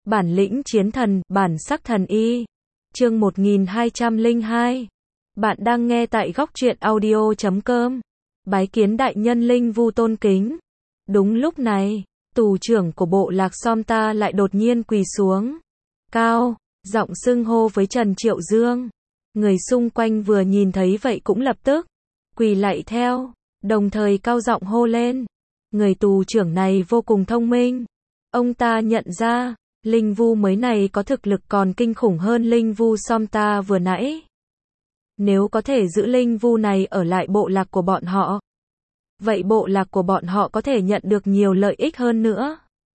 Bản lĩnh chiến thần, bản sắc thần y. Chương 1202. Bạn đang nghe tại góc truyện audio.com. Bái kiến đại nhân Linh Vu tôn kính. Đúng lúc này, tù trưởng của bộ lạc Somta lại đột nhiên quỳ xuống. Cao, giọng xưng hô với Trần Triệu Dương. Người xung quanh vừa nhìn thấy vậy cũng lập tức quỳ lạy theo, đồng thời cao giọng hô lên. Người tù trưởng này vô cùng thông minh. Ông ta nhận ra, Linh Vu mới này có thực lực còn kinh khủng hơn Linh Vu Somta vừa nãy. Nếu có thể giữ Linh Vu này ở lại bộ lạc của bọn họ, vậy bộ lạc của bọn họ có thể nhận được nhiều lợi ích hơn nữa.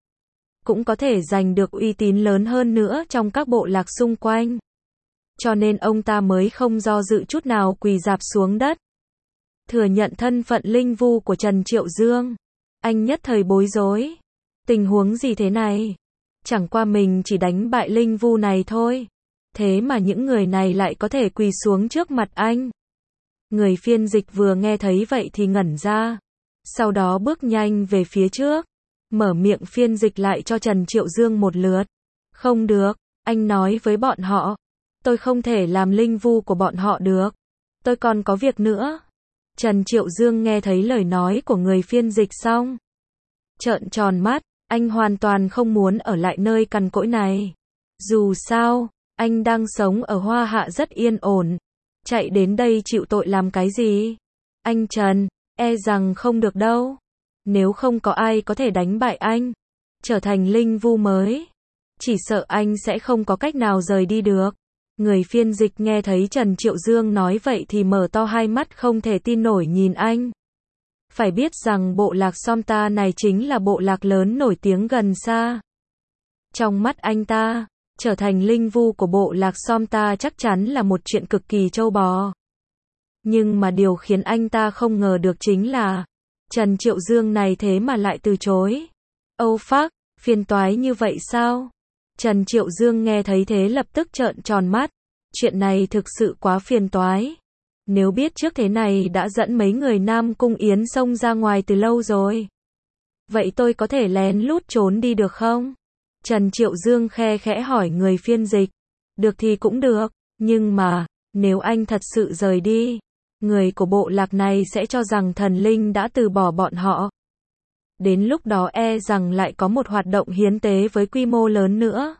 Cũng có thể giành được uy tín lớn hơn nữa trong các bộ lạc xung quanh. Cho nên ông ta mới không do dự chút nào quỳ rạp xuống đất. Thừa nhận thân phận Linh Vu của Trần Triệu Dương. Anh nhất thời bối rối. Tình huống gì thế này? Chẳng qua mình chỉ đánh bại Linh Vu này thôi. Thế mà những người này lại có thể quỳ xuống trước mặt anh. Người phiên dịch vừa nghe thấy vậy thì ngẩn ra. Sau đó bước nhanh về phía trước. Mở miệng phiên dịch lại cho Trần Triệu Dương một lượt. Không được, anh nói với bọn họ. Tôi không thể làm Linh Vu của bọn họ được. Tôi còn có việc nữa. Trần Triệu Dương nghe thấy lời nói của người phiên dịch xong. Trợn tròn mắt, anh hoàn toàn không muốn ở lại nơi cằn cỗi này. Dù sao, anh đang sống ở Hoa Hạ rất yên ổn. Chạy đến đây chịu tội làm cái gì? Anh Trần, e rằng không được đâu. Nếu không có ai có thể đánh bại anh, trở thành Linh Vu mới, chỉ sợ anh sẽ không có cách nào rời đi được. Người phiên dịch nghe thấy Trần Triệu Dương nói vậy thì mở to hai mắt không thể tin nổi nhìn anh. Phải biết rằng bộ lạc Somta này chính là bộ lạc lớn nổi tiếng gần xa. Trong mắt anh ta, trở thành Linh Vu của bộ lạc Somta chắc chắn là một chuyện cực kỳ trâu bò. Nhưng mà điều khiến anh ta không ngờ được chính là Trần Triệu Dương này thế mà lại từ chối. Âu phác, phiền toái như vậy sao? Trần Triệu Dương nghe thấy thế lập tức trợn tròn mắt. Chuyện này thực sự quá phiền toái. Nếu biết trước thế này đã dẫn mấy người Nam Cung Yến xông ra ngoài từ lâu rồi. Vậy tôi có thể lén lút trốn đi được không? Trần Triệu Dương khe khẽ hỏi người phiên dịch. Được thì cũng được, nhưng mà, nếu anh thật sự rời đi, người của bộ lạc này sẽ cho rằng thần linh đã từ bỏ bọn họ. Đến lúc đó e rằng lại có một hoạt động hiến tế với quy mô lớn nữa.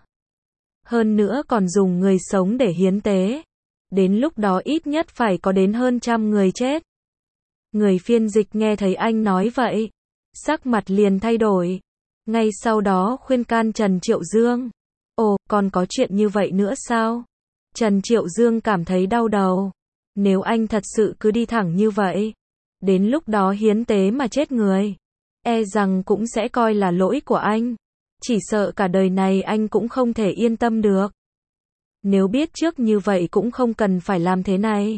Hơn nữa còn dùng người sống để hiến tế. Đến lúc đó ít nhất phải có đến hơn 100 người chết. Người phiên dịch nghe thấy anh nói vậy, sắc mặt liền thay đổi. Ngay sau đó khuyên can Trần Triệu Dương. Ồ, còn có chuyện như vậy nữa sao? Trần Triệu Dương cảm thấy đau đầu. Nếu anh thật sự cứ đi thẳng như vậy, đến lúc đó hiến tế mà chết người, e rằng cũng sẽ coi là lỗi của anh. Chỉ sợ cả đời này anh cũng không thể yên tâm được. Nếu biết trước như vậy cũng không cần phải làm thế này.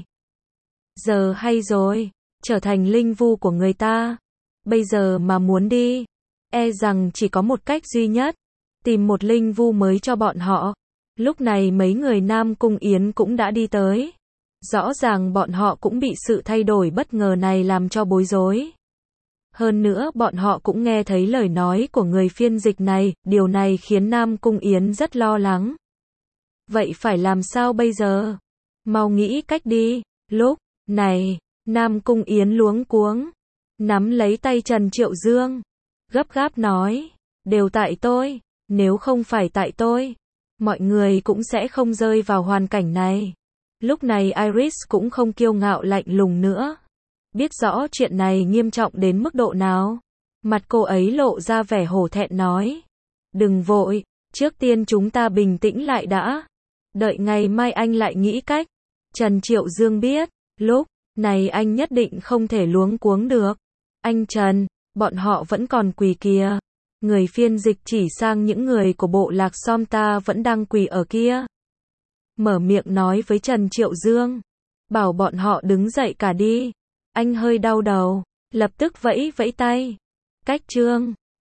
Giờ hay rồi, trở thành Linh Vu của người ta. Bây giờ mà muốn đi, e rằng chỉ có một cách duy nhất. Tìm một Linh Vu mới cho bọn họ. Lúc này mấy người Nam Cung Yến cũng đã đi tới. Rõ ràng bọn họ cũng bị sự thay đổi bất ngờ này làm cho bối rối. Hơn nữa bọn họ cũng nghe thấy lời nói của người phiên dịch này, điều này khiến Nam Cung Yến rất lo lắng. Vậy phải làm sao bây giờ? Mau nghĩ cách đi. Lúc này, Nam Cung Yến luống cuống, nắm lấy tay Trần Triệu Dương, gấp gáp nói, đều tại tôi, nếu không phải tại tôi, mọi người cũng sẽ không rơi vào hoàn cảnh này. Lúc này Iris cũng không kiêu ngạo lạnh lùng nữa. Biết rõ chuyện này nghiêm trọng đến mức độ nào. Mặt cô ấy lộ ra vẻ hổ thẹn nói. Đừng vội, trước tiên chúng ta bình tĩnh lại đã. Đợi ngày mai anh lại nghĩ cách. Trần Triệu Dương biết, lúc này anh nhất định không thể luống cuống được. Anh Trần, bọn họ vẫn còn quỳ kìa. Người phiên dịch chỉ sang những người của bộ lạc Somta vẫn đang quỳ ở kia. Mở miệng nói với Trần Triệu Dương. Bảo bọn họ đứng dậy cả đi. Anh hơi đau đầu, lập tức vẫy vẫy tay. Cách chương